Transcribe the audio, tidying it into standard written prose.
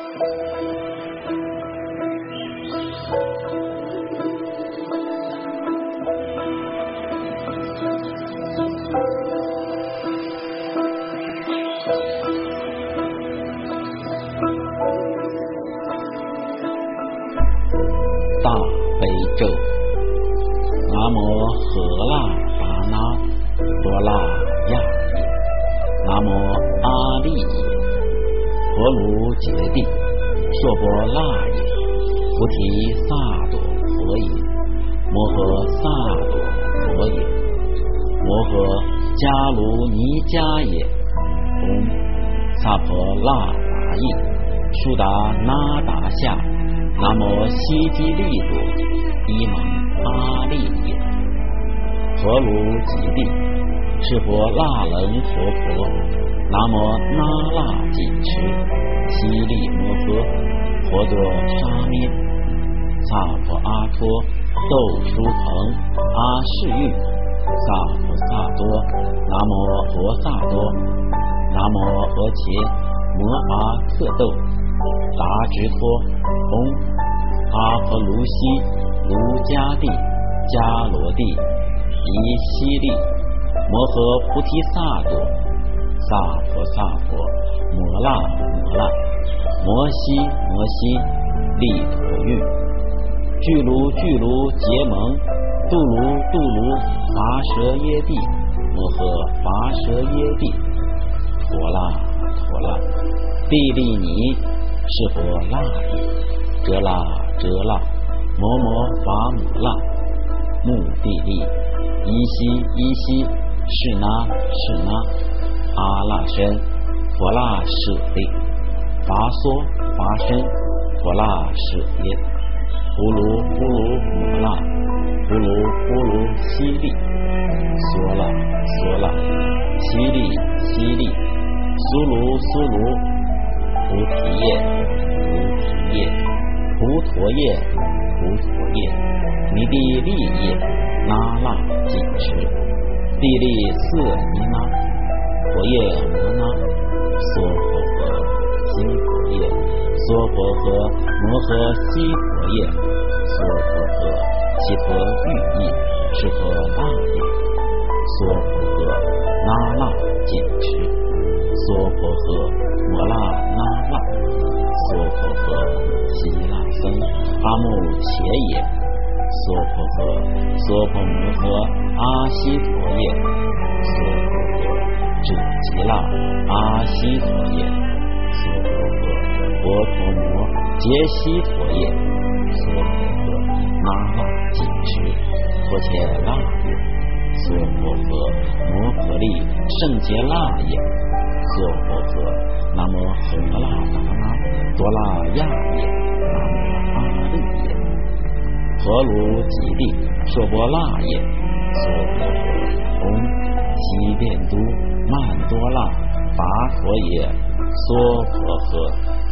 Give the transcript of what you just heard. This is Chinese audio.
大悲咒。南无荷那达那多那亚耶，南无阿利耶，婆卢揭谛，娑婆那耶，菩提萨埵佛耶，摩诃萨埵佛耶，摩诃迦卢尼迦耶，萨婆那达耶，苏达那达夏，南无悉吉利多伊蒙阿利耶，婆卢揭谛，赤婆那冷佛婆，南无那那紧持，悉利摩诃，婆多沙咩，萨婆阿托，窦书朋，阿世玉，萨婆萨多，南无佛萨多，南无俄伽摩阿克豆，达直托，阿婆卢西卢迦帝迦罗帝夷悉利，摩诃菩提萨埵，萨婆萨婆，摩那摩那，摩西摩西，利陀喻，俱卢俱卢结蒙，度卢度卢伐蛇耶帝，摩诃伐蛇耶帝，陀那陀那，帝利尼，是佛那耶，遮那遮那，摩摩伐摩那，目地利，依西依西，是那是那，阿那身，佛那舍利，伐娑伐身，佛那舍耶，呼卢呼卢摩那，呼卢呼卢悉利，娑那娑那，悉利悉利，苏卢苏卢，菩提叶菩提叶，菩陀叶菩陀叶，弥地利叶，那那紧持，地利色尼那，佛叶摩那，娑婆诃悉婆叶，娑婆诃摩诃悉婆叶，娑婆诃悉婆喻意，是婆那耶，娑婆诃那那紧持，娑婆诃摩那那那，娑婆诃悉那僧阿穆切也，娑婆诃娑婆摩诃阿悉陀耶，娑婆诃智吉那阿悉陀耶，娑婆诃波陀摩揭悉陀耶，娑婆诃那那紧持，婆伽那耶，娑婆诃摩婆利胜羯那耶，娑婆诃南无荷那达那多那亚耶，南无阿利耶，婆卢揭谛，娑婆那耶，娑婆诃悉变都曼多那伐陀耶，娑婆诃。